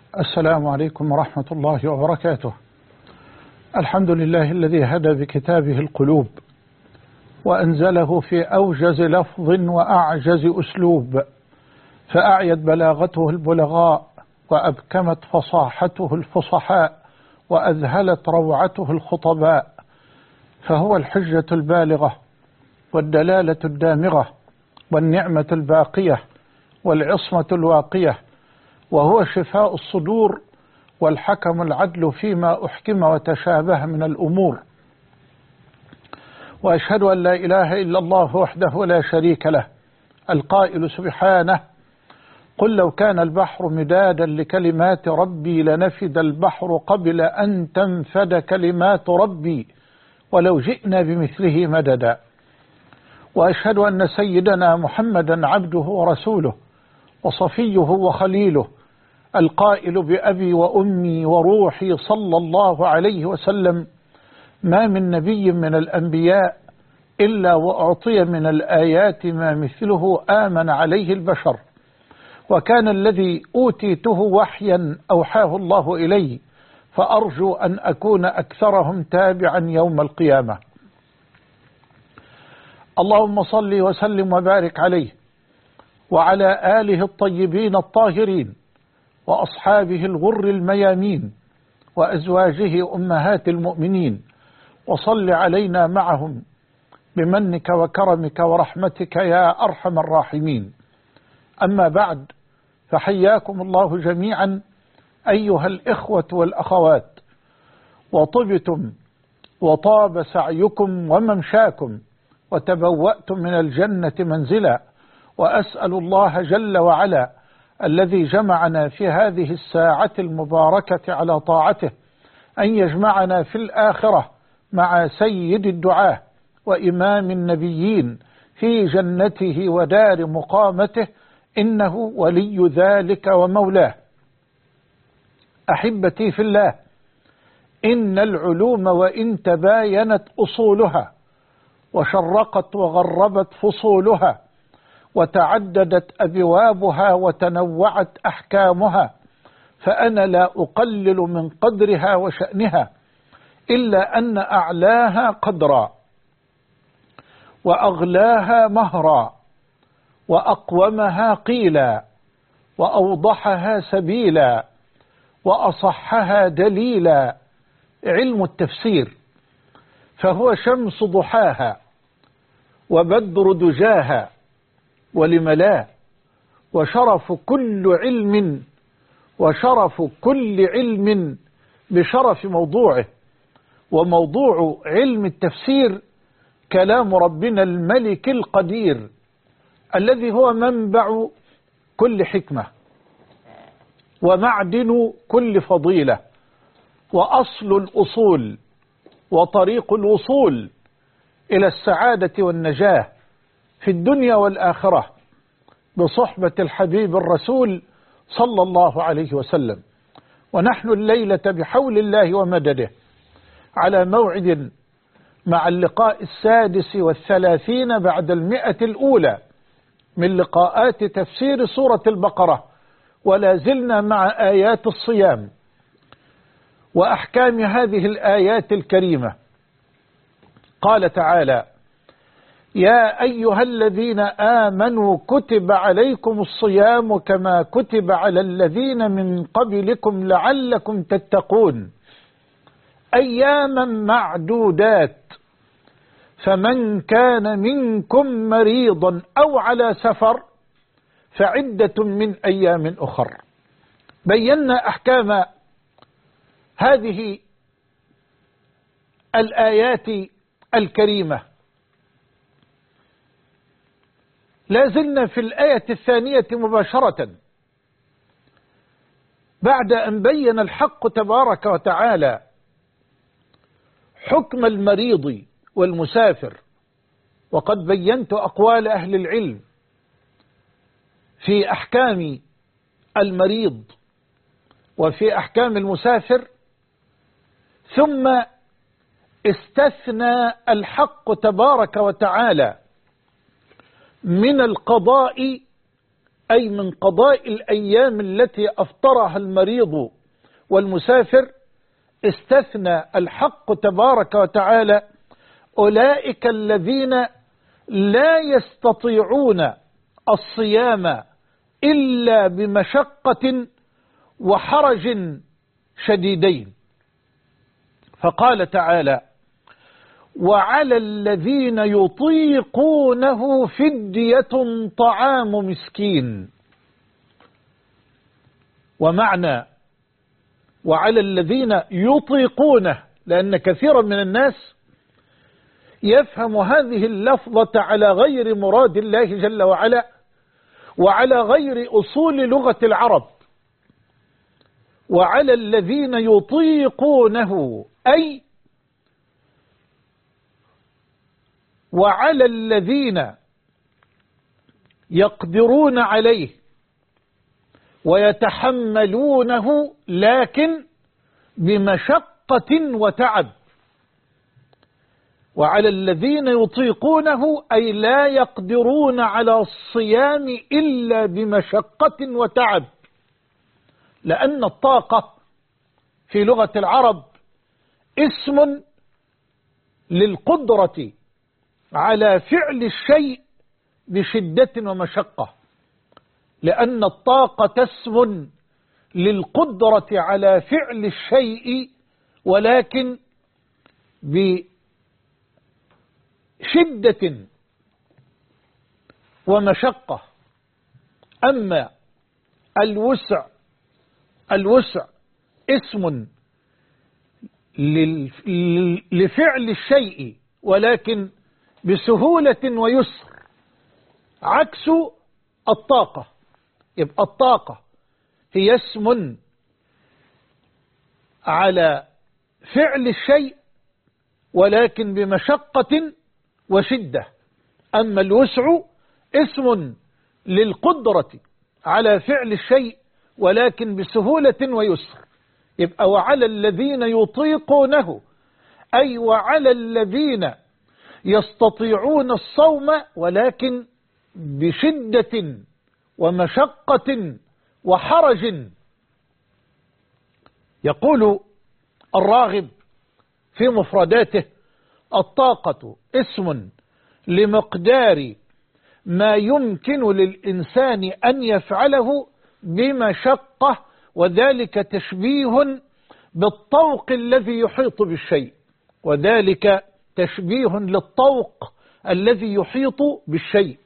السلام عليكم ورحمة الله وبركاته. الحمد لله الذي هدى بكتابه القلوب وأنزله في أوجز لفظ وأعجز أسلوب، فأعيت بلاغته البلغاء وأبكمت فصاحته الفصحاء وأذهلت روعته الخطباء، فهو الحجة البالغة والدلالة الدامغة والنعمة الباقية والعصمة الواقية، وهو شفاء الصدور والحكم العدل فيما أحكم وتشابه من الأمور. وأشهد أن لا إله إلا الله وحده لا شريك له، القائل سبحانه: قل لو كان البحر مدادا لكلمات ربي لنفد البحر قبل أن تنفد كلمات ربي ولو جئنا بمثله مددا. وأشهد أن سيدنا محمدا عبده ورسوله وصفيه وخليله، القائل بأبي وأمي وروحي صلى الله عليه وسلم: ما من نبي من الأنبياء إلا وأعطي من الآيات ما مثله آمن عليه البشر، وكان الذي أوتيته وحيا أوحاه الله إلي، فأرجو أن أكون أكثرهم تابعا يوم القيامة. اللهم صل وسلم وبارك عليه وعلى آله الطيبين الطاهرين وأصحابه الغر الميامين وأزواجه أمهات المؤمنين، وصل علينا معهم بمنك وكرمك ورحمتك يا أرحم الراحمين. أما بعد، فحياكم الله جميعا أيها الإخوة والأخوات، وطبتم وطاب سعيكم وممشاكم وتبوأتم من الجنة منزلا، وأسأل الله جل وعلا الذي جمعنا في هذه الساعة المباركة على طاعته أن يجمعنا في الآخرة مع سيد الدعاة وإمام النبيين في جنته ودار مقامته، إنه ولي ذلك ومولاه. أحبتي في الله، إن العلوم وإن تباينت أصولها وشرقت وغربت فصولها وتعددت أبوابها وتنوعت أحكامها، فأنا لا أقلل من قدرها وشأنها، إلا أن أعلاها قدرا وأغلاها مهرا وأقومها قيلا وأوضحها سبيلا وأصحها دليلا علم التفسير، فهو شمس ضحاها وبدر دجاها ولملا، وشرف كل علم بشرف موضوعه. وموضوع علم التفسير كلام ربنا الملك القدير، الذي هو منبع كل حكمة ومعدن كل فضيلة وأصل الأصول وطريق الوصول إلى السعادة والنجاة في الدنيا والآخرة بصحبة الحبيب الرسول صلى الله عليه وسلم. ونحن الليلة بحول الله ومدده على موعد مع اللقاء 36 بعد 100 الأولى من لقاءات تفسير سورة البقرة، ولا زلنا مع آيات الصيام وأحكام هذه الآيات الكريمة. قال تعالى: يا أيها الذين آمنوا كتب عليكم الصيام كما كتب على الذين من قبلكم لعلكم تتقون أياما معدودات، فمن كان منكم مريضا أو على سفر فعدة من أيام أخر. بينا أحكام هذه الآيات الكريمة. لازلنا في الآية الثانية مباشرة بعد أن بين الحق تبارك وتعالى حكم المريض والمسافر، وقد بينت أقوال أهل العلم في أحكام المريض وفي أحكام المسافر، ثم استثنى الحق تبارك وتعالى من القضاء أي من قضاء الأيام التي أفطرها المريض والمسافر، استثنى الحق تبارك وتعالى أولئك الذين لا يستطيعون الصيام إلا بمشقة وحرج شديدين، فقال تعالى: وعلى الذين يطيقونه فدية طعام مسكين. ومعنى وعلى الذين يطيقونه، لأن كثيرا من الناس يفهم هذه اللفظة على غير مراد الله جل وعلا وعلى غير أصول لغة العرب. وعلى الذين يطيقونه أي وعلى الذين يقدرون عليه ويتحملونه، لكن بمشقة وتعب. وعلى الذين يطيقونه أي لا يقدرون على الصيام إلا بمشقة وتعب، لأن الطاقة في لغة العرب اسم للقدرة على فعل الشيء بشدة ومشقة، لأن الطاقة اسم للقدرة على فعل الشيء ولكن بشدة ومشقة. أما الوسع اسم لفعل الشيء ولكن بسهولة ويسر، عكس الطاقة. يبقى الطاقة هي اسم على فعل الشيء ولكن بمشقة وشدة، أما الوسع اسم للقدرة على فعل الشيء ولكن بسهولة ويسر. يبقى وعلى الذين يطيقونه أي وعلى الذين يستطيعون الصوم ولكن بشدة ومشقة وحرج. يقول الراغب في مفرداته: الطاقة اسم لمقدار ما يمكن للإنسان أن يفعله بمشقة، وذلك تشبيه بالطوق الذي يحيط بالشيء، وذلك تشبيه للطوق الذي يحيط بالشيء.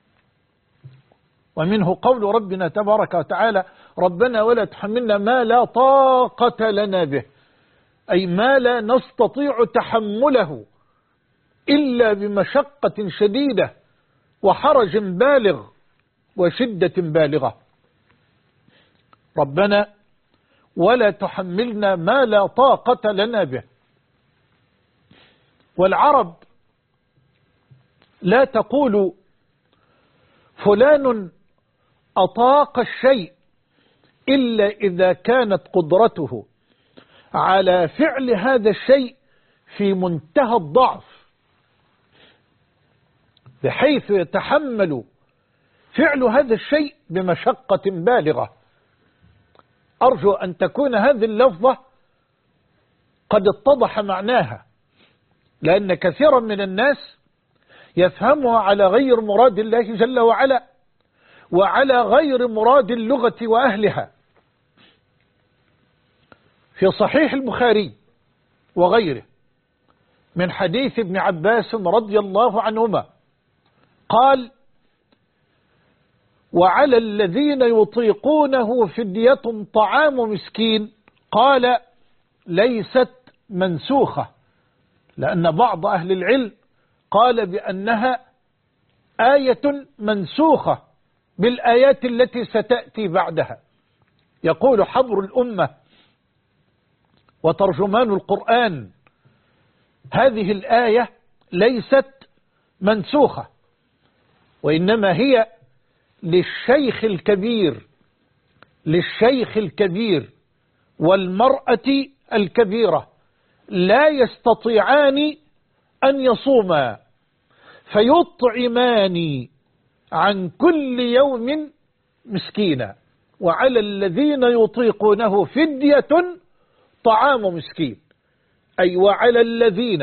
ومنه قول ربنا تبارك وتعالى: ربنا ولا تحملنا ما لا طاقة لنا به، أي ما لا نستطيع تحمله إلا بمشقة شديدة وحرج بالغ وشدة بالغة. ربنا ولا تحملنا ما لا طاقة لنا به. والعرب لا تقول فلان أطاق الشيء إلا إذا كانت قدرته على فعل هذا الشيء في منتهى الضعف، بحيث يتحمل فعل هذا الشيء بمشقة بالغة. أرجو أن تكون هذه اللفظة قد اتضح معناها، لأن كثيرا من الناس يفهمها على غير مراد الله جل وعلا وعلى غير مراد اللغة وأهلها. في صحيح البخاري وغيره من حديث ابن عباس رضي الله عنهما قال: وعلى الذين يطيقونه فدية طعام مسكين. قال: ليست منسوخة، لأن بعض أهل العلم قال بأنها آية منسوخة بالآيات التي ستأتي بعدها. يقول حبر الأمة وترجمان القرآن: هذه الآية ليست منسوخة، وإنما هي للشيخ الكبير والمرأة الكبيرة لا يستطيعان أن يصوما، فيطعمان عن كل يوم مسكينا، وعلى الذين يطيقونه فدية طعام مسكين، أي وعلى الذين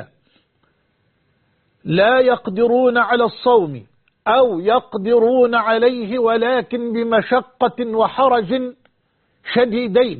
لا يقدرون على الصوم أو يقدرون عليه ولكن بمشقة وحرج شديدين،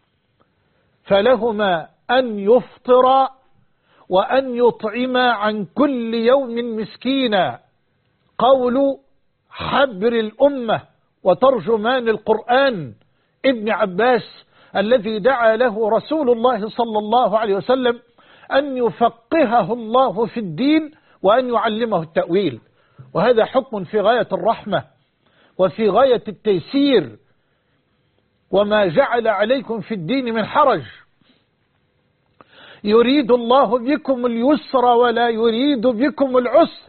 فلهما أن يفطر وأن يطعم عن كل يوم مسكينا. قول حبر الأمة وترجمان القرآن ابن عباس الذي دعا له رسول الله صلى الله عليه وسلم أن يفقهه الله في الدين وأن يعلمه التأويل. وهذا حكم في غاية الرحمة وفي غاية التيسير، وما جعل عليكم في الدين من حرج، يريد الله بكم اليسر ولا يريد بكم العسر.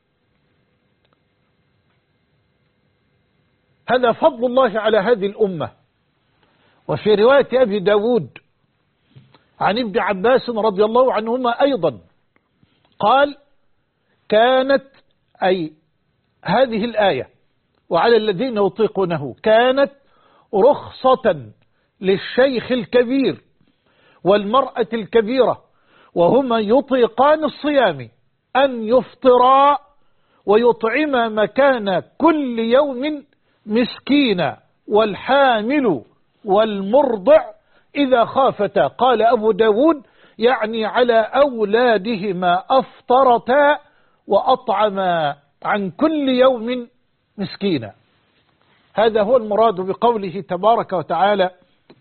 هذا فضل الله على هذه الأمة. وفي رواية أبي داود عن ابن عباس رضي الله عنهما أيضا قال: كانت، أي هذه الآية وعلى الذين يطيقونه، كانت رخصة للشيخ الكبير والمرأة الكبيرة وهما يطيقان الصيام أن يفطرا ويطعما مكان كل يوم مسكينا، والحامل والمرضع إذا خافتا. قال أبو داود: يعني على أولادهما أفطرتا وأطعما عن كل يوم مسكينا. هذا هو المراد بقوله تبارك وتعالى: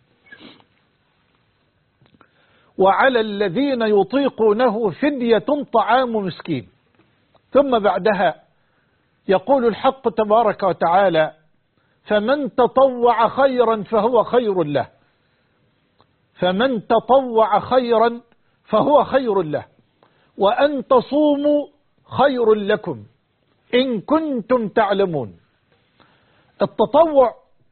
وعلى الذين يطيقونه فدية طعام مسكين. ثم بعدها يقول الحق تبارك وتعالى: فمن تطوع خيرا فهو خير له، فمن تطوع خيرا فهو خير له، وأن تصوموا خير لكم إن كنتم تعلمون. التطوع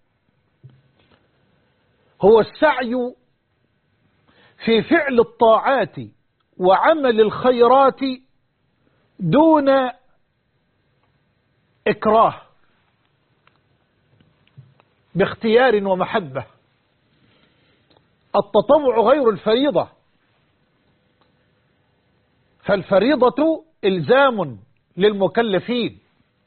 هو السعي في فعل الطاعات وعمل الخيرات دون إكراه، باختيار ومحبة. التطوع غير الفريضة، فالفريضة إلزام للمكلفين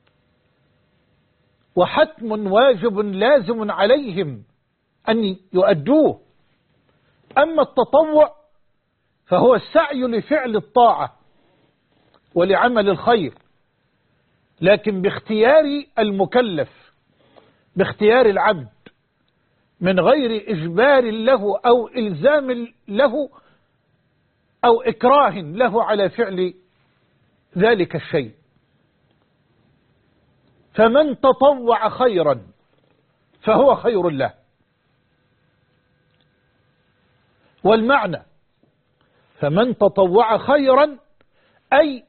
وحتم واجب لازم عليهم أن يؤدوه. أما التطوع فهو السعي لفعل الطاعة ولعمل الخير، لكن باختيار المكلف، باختيار العبد، من غير إجبار له أو إلزام له أو إكراه له على فعل ذلك الشيء. فمن تطوع خيرا فهو خير له. والمعنى فمن تطوع خيرا أي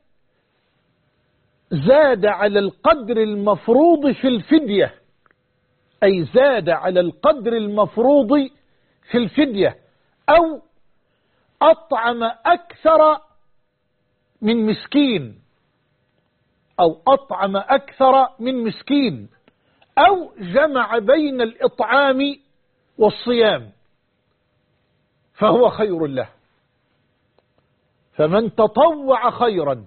زاد على القدر المفروض في الفدية، أي زاد على القدر المفروض في الفدية، أو أطعم أكثر من مسكين، أو أطعم أكثر من مسكين، أو جمع بين الإطعام والصيام فهو خير له. فمن تطوع خيرا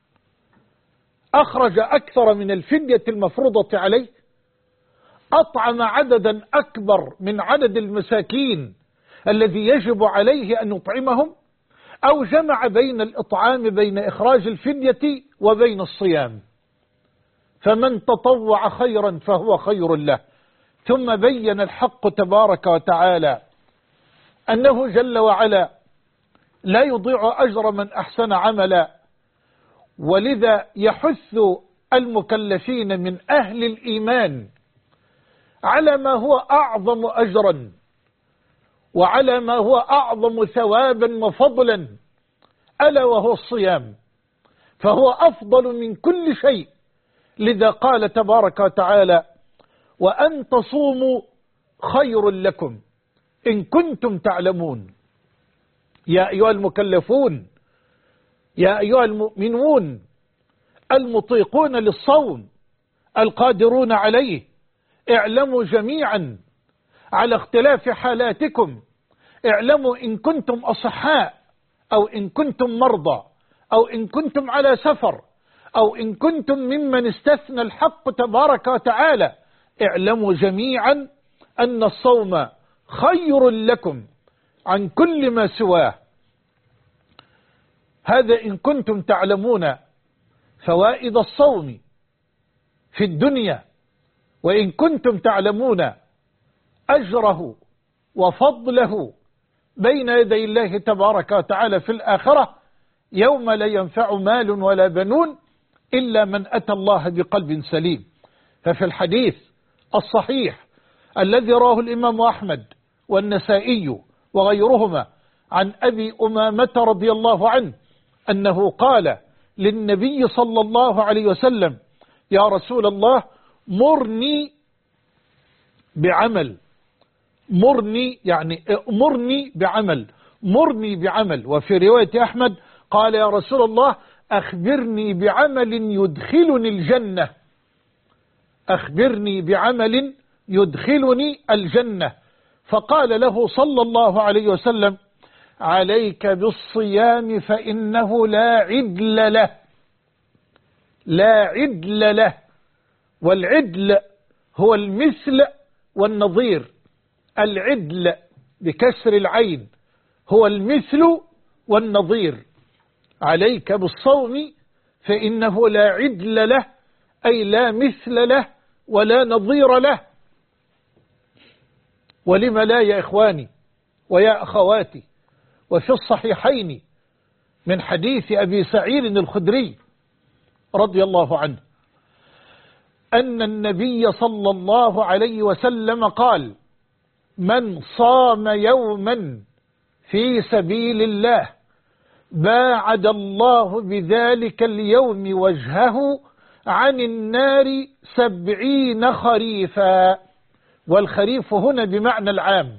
أخرج أكثر من الفدية المفروضة عليه، أطعم عددا أكبر من عدد المساكين الذي يجب عليه أن يطعمهم، أو جمع بين الإطعام بين إخراج الفدية وبين الصيام. فمن تطوع خيرا فهو خير له. ثم بين الحق تبارك وتعالى أنه جل وعلا لا يضيع أجر من أحسن عملا، ولذا يحث المكلفين من أهل الإيمان على ما هو أعظم أجرا وعلى ما هو أعظم ثوابا وفضلا، ألا وهو الصيام، فهو أفضل من كل شيء. لذا قال تبارك وتعالى: وأن تصوموا خير لكم إن كنتم تعلمون. يا أيها المكلفون، يا أيها المؤمنون المطيقون للصوم القادرون عليه، اعلموا جميعا على اختلاف حالاتكم، اعلموا إن كنتم أصحاء أو إن كنتم مرضى أو إن كنتم على سفر أو إن كنتم ممن استثنى الحق تبارك وتعالى، اعلموا جميعا أن الصوم خير لكم عن كل ما سواه. هذا إن كنتم تعلمون فوائد الصوم في الدنيا، وإن كنتم تعلمون أجره وفضله بين يدي الله تبارك وتعالى في الآخرة يوم لا ينفع مال ولا بنون إلا من أتى الله بقلب سليم. ففي الحديث الصحيح الذي رواه الإمام أحمد والنسائي وغيرهما عن أبي أمامة رضي الله عنه أنه قال للنبي صلى الله عليه وسلم: يا رسول الله مرني بعمل، مرني يعني أمرني بعمل، مرني بعمل. وفي رواية أحمد قال: يا رسول الله أخبرني بعمل يدخلني الجنة، أخبرني بعمل يدخلني الجنة. فقال له صلى الله عليه وسلم: عليك بالصيام فإنه لا عدل له، لا عدل له. والعدل هو المثل والنظير، العدل بكسر العين هو المثل والنظير. عليك بالصوم فإنه لا عدل له، أي لا مثل له ولا نظير له. ولم لا يا إخواني ويا أخواتي؟ وفي الصحيحين من حديث أبي سعيد الخدري رضي الله عنه أن النبي صلى الله عليه وسلم قال: من صام يوما في سبيل الله باعد الله بذلك اليوم وجهه عن النار 70 خريفا. والخريف هنا بمعنى العام.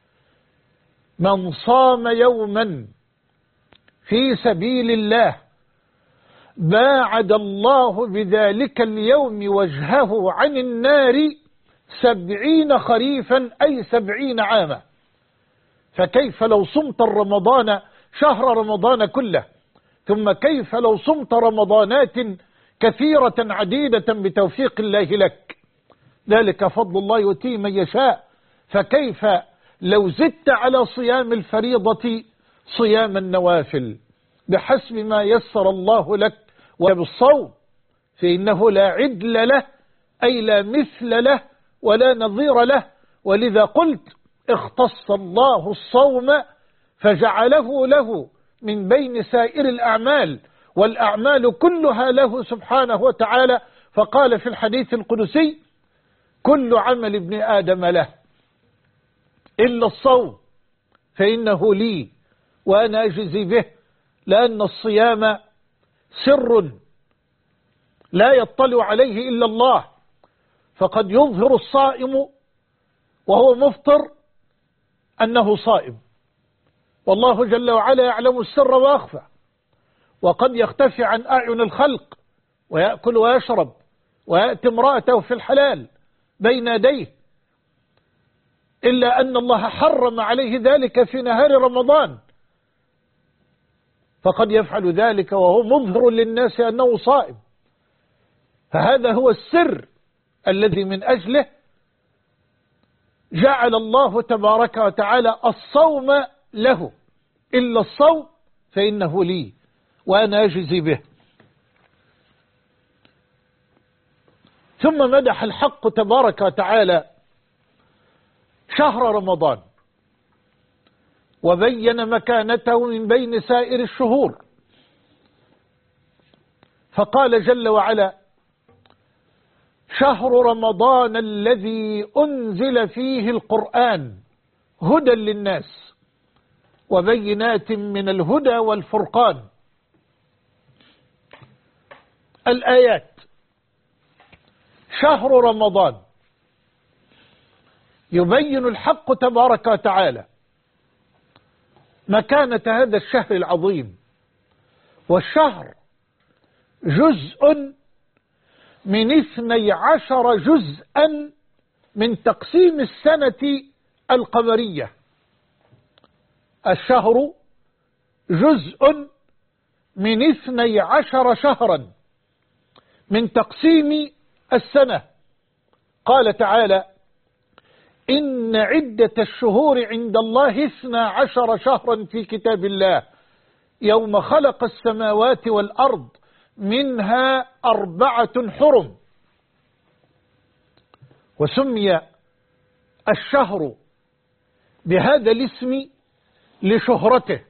من صام يوما في سبيل الله باعد الله بذلك اليوم وجهه عن النار 70 خريفا، أي 70 عاما. فكيف لو صمت رمضان، شهر رمضان كله، ثم كيف لو صمت رمضانات كثيرة عديدة بتوفيق الله لك؟ ذلك فضل الله يؤتيه من يشاء. فكيف لو زدت على صيام الفريضة صيام النوافل بحسب ما يسر الله لك؟ وبالصوم فإنه لا عدل له، أي لا مثل له ولا نظير له. ولذا قلت اختص الله الصوم فجعله له من بين سائر الأعمال، والأعمال كلها له سبحانه وتعالى. فقال في الحديث القدسي: كل عمل ابن آدم له إلا الصوم فإنه لي وأنا أجزي به. لأن الصيام سر لا يطلع عليه إلا الله، فقد يظهر الصائم وهو مفطر أنه صائم، والله جل وعلا يعلم السر وأخفى. وقد يختفي عن أعين الخلق ويأكل ويشرب ويأتي امرأته في الحلال بين يديه، إلا أن الله حرم عليه ذلك في نهار رمضان، فقد يفعل ذلك وهو مظهر للناس أنه صائم. فهذا هو السر الذي من أجله جعل الله تبارك وتعالى الصوم له، إلا الصوم فإنه لي وأنا أجزي به. ثم مدح الحق تبارك وتعالى شهر رمضان وبين مكانته من بين سائر الشهور، فقال جل وعلا: شهر رمضان الذي أنزل فيه القرآن هدى للناس وبينات من الهدى والفرقان. الآيات: شهر رمضان يبين الحق تبارك وتعالى مكانة هذا الشهر العظيم. والشهر جزء من 12 جزءا من تقسيم السنة القمرية. الشهر جزء من 12 شهرا من تقسيم السنة. قال تعالى: إن عدة الشهور عند الله 12 شهرا في كتاب الله يوم خلق السماوات والأرض منها 4 حرم. وسمي الشهر بهذا الاسم لشهرته.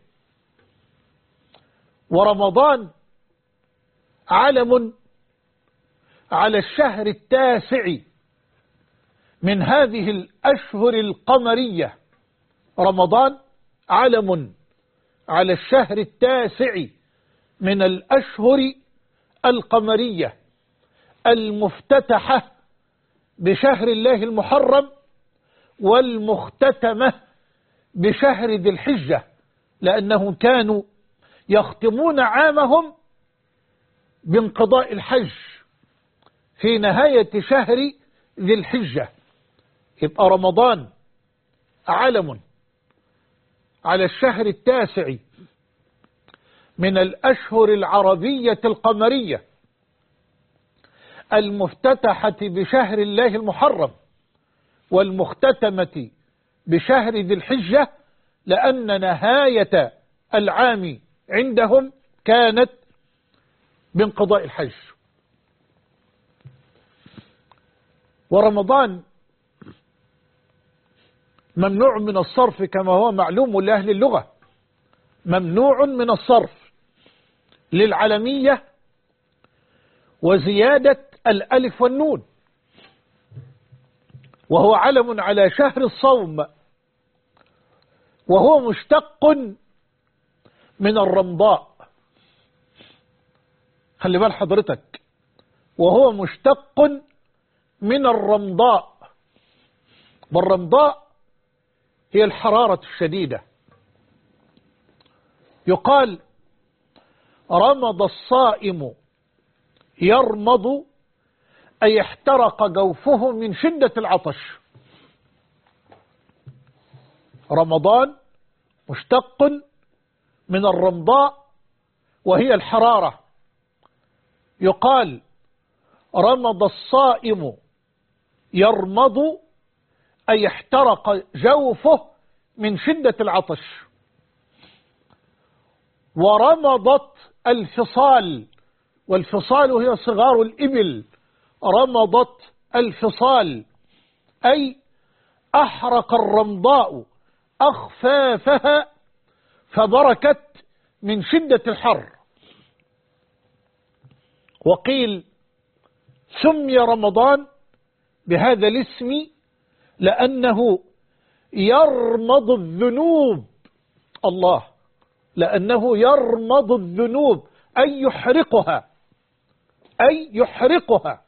ورمضان علم على الشهر التاسع من هذه الأشهر القمرية. رمضان علم على الشهر التاسع من الأشهر القمرية المفتتحة بشهر الله المحرم والمختتمة بشهر ذي الحجة، لأنهم كانوا يختمون عامهم بانقضاء الحج في نهاية شهر ذي الحجة. يبقى رمضان علم على الشهر التاسع من الأشهر العربية القمرية المفتتحة بشهر الله المحرم والمختتمة بشهر ذي الحجة، لأن نهاية العام عندهم كانت بانقضاء الحج. ورمضان ممنوع من الصرف كما هو معلوم لأهل اللغة، ممنوع من الصرف للعلمية وزيادة الألف والنون، وهو علم على شهر الصوم، وهو مشتق من الرمضاء. خلي بال حضرتك، وهو مشتق من الرمضاء. والرمضاء هي الحرارة الشديدة. يقال: رمض الصائم يرمض، أي احترق جوفه من شدة العطش. رمضان مشتق من الرمضاء وهي الحرارة. يقال: رمض الصائم يرمض، أي احترق جوفه من شدة العطش. ورمضت الفصال، والفصال هي صغار الإبل. رمضت الفصال أي أحرق الرمضاء أخفافها فبركت من شدة الحر. وقيل سمي رمضان بهذا الاسم لأنه يرمض الذنوب. الله، لأنه يرمض الذنوب أي يحرقها، أي يحرقها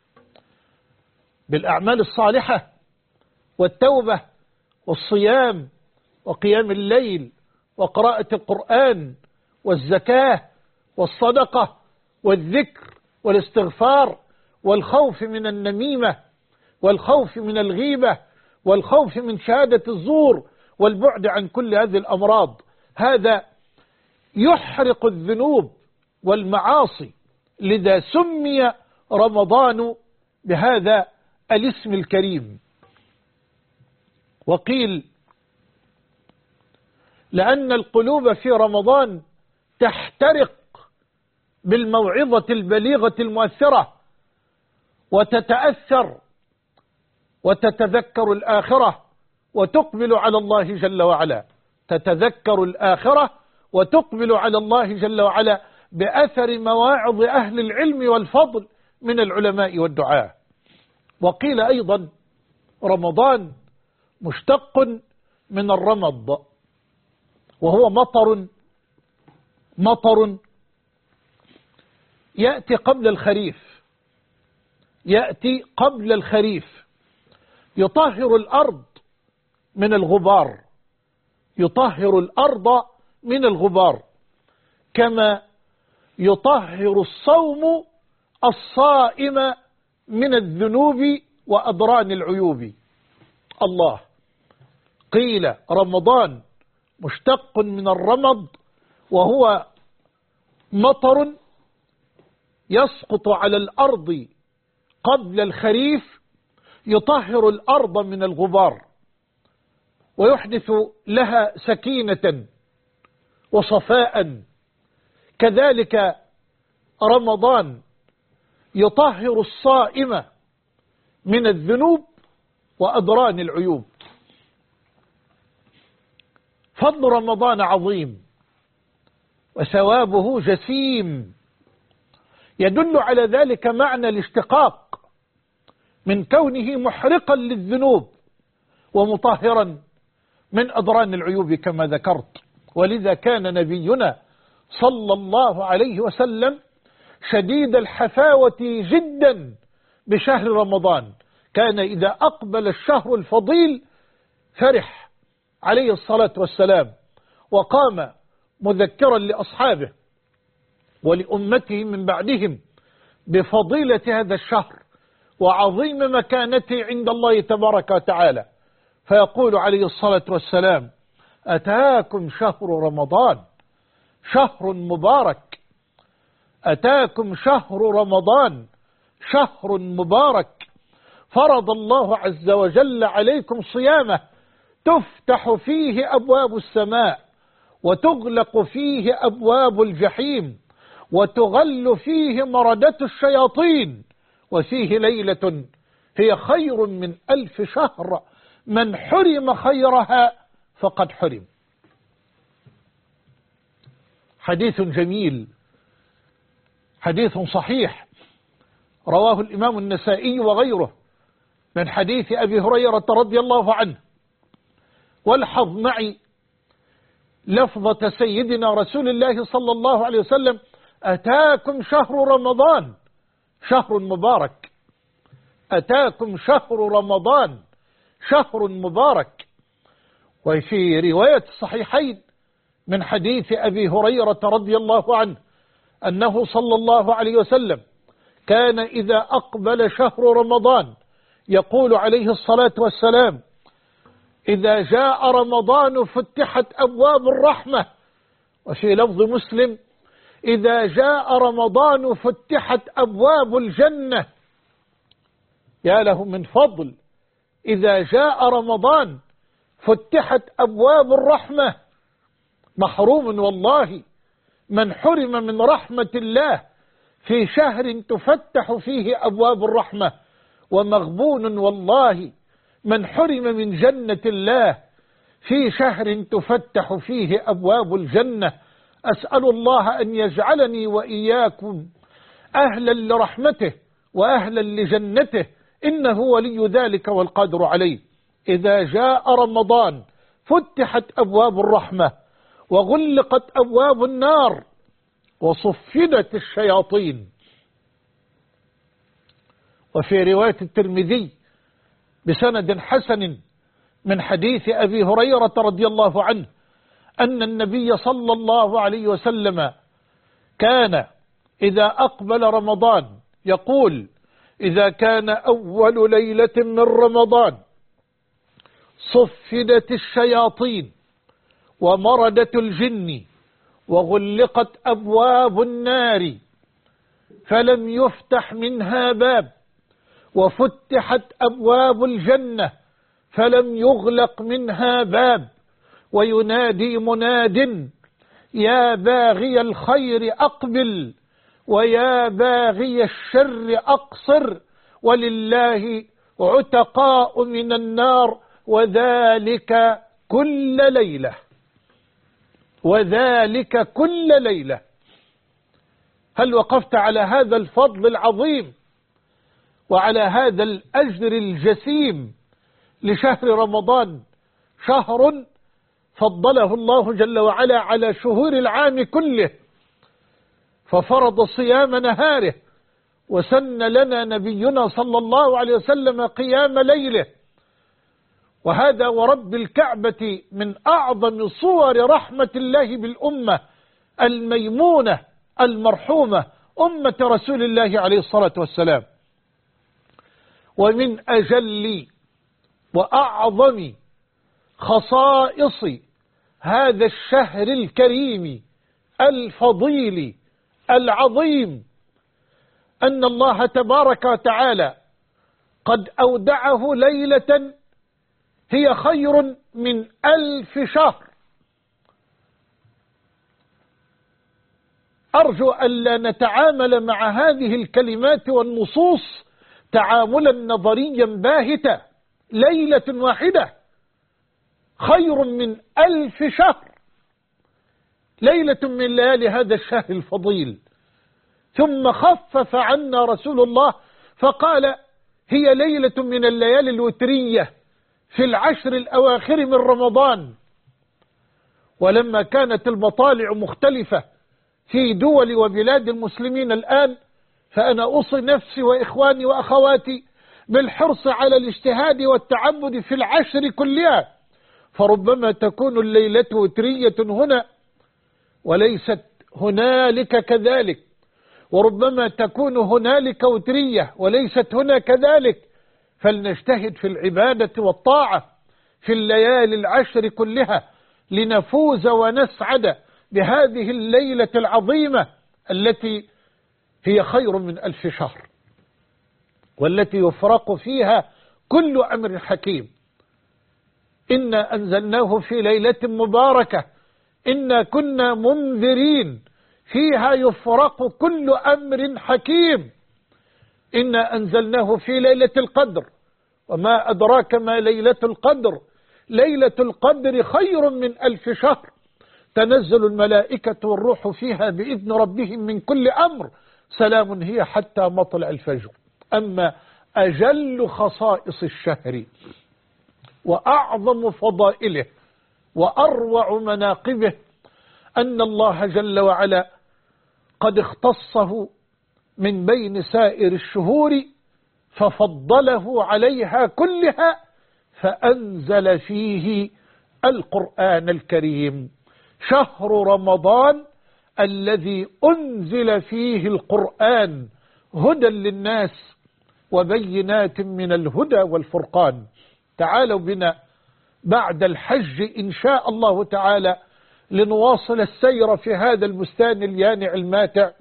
بالأعمال الصالحة والتوبة والصيام وقيام الليل وقراءة القرآن والزكاة والصدقة والذكر والاستغفار والخوف من النميمة والخوف من الغيبة والخوف من شهادة الزور والبعد عن كل هذه الأمراض. هذا يحرق الذنوب والمعاصي، لذا سمي رمضان بهذا الاسم الكريم. وقيل لأن القلوب في رمضان تحترق بالموعظة البليغة المؤثرة وتتأثر وتتذكر الآخرة وتقبل على الله جل وعلا، تتذكر الآخرة وتقبل على الله جل وعلا بأثر مواعظ أهل العلم والفضل من العلماء والدعاة. وقيل أيضا رمضان مشتق من الرمض، وهو مطر يأتي قبل الخريف، يأتي قبل الخريف، يطهر الأرض من الغبار، يطهر الأرض من الغبار، كما يطهر الصوم الصائم من الذنوب وأضران العيوب. الله. قيل رمضان مشتق من الرمض، وهو مطر يسقط على الأرض قبل الخريف يطهر الأرض من الغبار ويحدث لها سكينة وصفاء. كذلك رمضان يطهر الصائم من الذنوب وأضران العيوب. فضل رمضان عظيم وثوابه جسيم، يدل على ذلك معنى الاشتقاق من كونه محرقا للذنوب ومطهرا من أضران العيوب كما ذكرت. ولذا كان نبينا صلى الله عليه وسلم شديد الحفاوة جدا بشهر رمضان. كان إذا أقبل الشهر الفضيل فرح عليه الصلاة والسلام، وقام مذكرا لأصحابه ولأمته من بعدهم بفضيلة هذا الشهر وعظيم مكانته عند الله تبارك وتعالى، فيقول عليه الصلاة والسلام: أتاكم شهر رمضان شهر مبارك، أتاكم شهر رمضان شهر مبارك، فرض الله عز وجل عليكم صيامه، تفتح فيه أبواب السماء وتغلق فيه أبواب الجحيم وتغل فيه مردة الشياطين، وفيه ليلة هي خير من 1000 شهر، من حرم خيرها فقد حرم. حديث جميل، حديث صحيح، رواه الإمام النسائي وغيره من حديث أبي هريرة رضي الله عنه. والحظ معي لفظة سيدنا رسول الله صلى الله عليه وسلم: أتاكم شهر رمضان شهر مبارك، أتاكم شهر رمضان شهر مبارك. وفي رواية الصحيحين من حديث أبي هريرة رضي الله عنه أنه صلى الله عليه وسلم كان إذا أقبل شهر رمضان يقول عليه الصلاة والسلام: إذا جاء رمضان فتحت أبواب الرحمة. وفي لفظ مسلم: إذا جاء رمضان فتحت أبواب الجنة. يا له من فضل، إذا جاء رمضان فتحت أبواب الرحمة. محروم والله من حرم من رحمة الله في شهر تفتح فيه أبواب الرحمة، ومغبون والله من حرم من جنة الله في شهر تفتح فيه أبواب الجنة. أسأل الله أن يجعلني وإياكم أهلا لرحمته وأهلا لجنته، إنه ولي ذلك والقادر عليه. إذا جاء رمضان فتحت أبواب الرحمة وغلقت أبواب النار وصفدت الشياطين. وفي رواية الترمذي بسند حسن من حديث أبي هريرة رضي الله عنه أن النبي صلى الله عليه وسلم كان إذا أقبل رمضان يقول: إذا كان أول ليلة من رمضان صفدت الشياطين ومردت الجن وغلقت أبواب النار فلم يفتح منها باب، وفتحت أبواب الجنة فلم يغلق منها باب، وينادي مناد: يا باغي الخير أقبل ويا باغي الشر أقصر، ولله عتقاء من النار، وذلك كل ليلة، وذلك كل ليلة. هل وقفت على هذا الفضل العظيم وعلى هذا الأجر الجسيم لشهر رمضان؟ شهر فضله الله جل وعلا على شهور العام كله، ففرض صيام نهاره، وسن لنا نبينا صلى الله عليه وسلم قيام ليله. وهذا ورب الكعبة من أعظم صور رحمة الله بالأمة الميمونة المرحومة، أمة رسول الله عليه الصلاة والسلام. ومن أجل وأعظم خصائص هذا الشهر الكريم الفضيل العظيم أن الله تبارك وتعالى قد أودعه ليلة هي خير من 1000 شهر. أرجو ألا نتعامل مع هذه الكلمات والنصوص تعاملا نظريا باهتا. ليلة واحدة خير من 1000 شهر، ليلة من ليالي هذا الشهر الفضيل. ثم خفف عنا رسول الله فقال هي ليلة من الليالي الوترية في العشر الأواخر من رمضان. ولما كانت المطالع مختلفة في دول وبلاد المسلمين الآن، فأنا أوصي نفسي وإخواني وأخواتي بالحرص على الاجتهاد والتعبد في العشر كلها، فربما تكون الليلة وترية هنا وليست هنالك كذلك، وربما تكون هنالك وترية وليست هنا كذلك. فلنجتهد في العبادة والطاعة في الليالي العشر كلها لنفوز ونسعد بهذه الليلة العظيمة التي هي خير من 1000 شهر، والتي يفرق فيها كل أمر حكيم. إنا أنزلناه في ليلة مباركة إنا كنا منذرين فيها يفرق كل أمر حكيم. إنا أنزلناه في ليلة القدر وما أدراك ما ليلة القدر. ليلة القدر خير من 1000 شهر، تنزل الملائكة والروح فيها بإذن ربهم من كل أمر، سلام هي حتى مطلع الفجر. أما أجل خصائص الشهر وأعظم فضائله وأروع مناقبه أن الله جل وعلا قد اختصه من بين سائر الشهور ففضله عليها كلها، فأنزل فيه القرآن الكريم. شهر رمضان الذي أنزل فيه القرآن هدى للناس وبينات من الهدى والفرقان. تعالوا بنا بعد الحج إن شاء الله تعالى لنواصل السير في هذا البستان اليانع الماتع،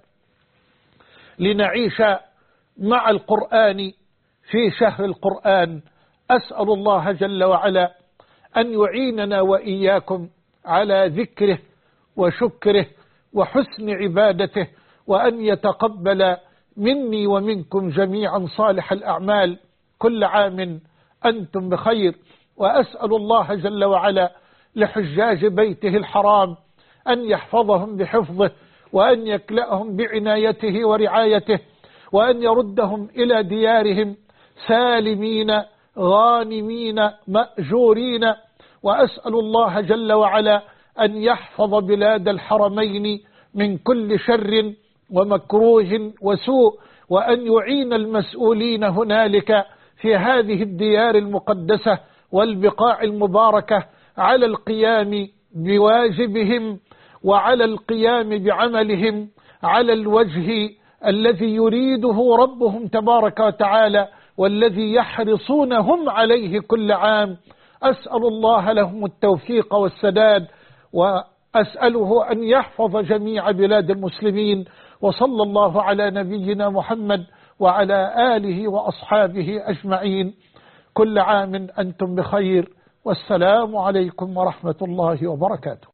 لنعيش مع القرآن في شهر القرآن. أسأل الله جل وعلا أن يعيننا وإياكم على ذكره وشكره وحسن عبادته، وأن يتقبل مني ومنكم جميعا صالح الأعمال. كل عام أنتم بخير. وأسأل الله جل وعلا لحجاج بيته الحرام أن يحفظهم بحفظه، وأن يكلأهم بعنايته ورعايته، وأن يردهم إلى ديارهم سالمين غانمين مأجورين. وأسأل الله جل وعلا أن يحفظ بلاد الحرمين من كل شر ومكروه وسوء، وأن يعين المسؤولين هنالك في هذه الديار المقدسة والبقاع المباركة على القيام بواجبهم وعلى القيام بعملهم على الوجه الذي يريده ربهم تبارك وتعالى والذي يحرصونهم عليه كل عام. أسأل الله لهم التوفيق والسداد، وأسأله أن يحفظ جميع بلاد المسلمين. وصلى الله على نبينا محمد وعلى آله وأصحابه أجمعين. كل عام أنتم بخير، والسلام عليكم ورحمة الله وبركاته.